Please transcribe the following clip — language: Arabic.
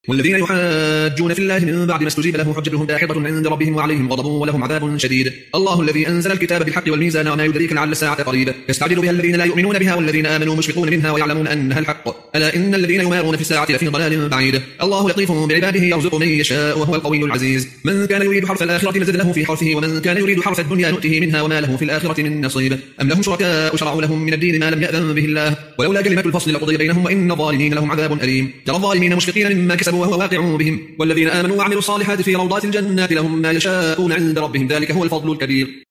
والذين يحاجون في الله من بعد ما استجيب له حجتهم داحضة عند ربهم وعليهم غضب ولهم عذاب شديد. الله الذي أنزل الكتاب بالحق والميزان وما يدريك لعل الساعة قريبة يستعجل بها الذين لا يؤمنون بها والذين آمنوا مشفقون منها ويعلمون أنها الحق ألا إن الذين يمارون في الساعة لفي ضلال بعيد. الله لطيف بعباده يرزق من يشاء وهو القوي العزيز. من كان يريد حرث الآخرة نزد له في حرثه ومن كان يريد حرث الدنيا نؤته منها وما له في الآخرة من نصيب. أم لهم شركاء شرعوا لهم من الدين ما لم يأذن به الله ولولا كلمة الفصل لقضي بينهم وإن الظالمين لهم عذاب أليم. ترى الظالمين مشفقين مما كسبوا وهو واقع بهم والذين آمنوا وعملوا الصالحات في روضات الجنات لهم ما يشاءون عند ربهم ذلك هو الفضل الكبير.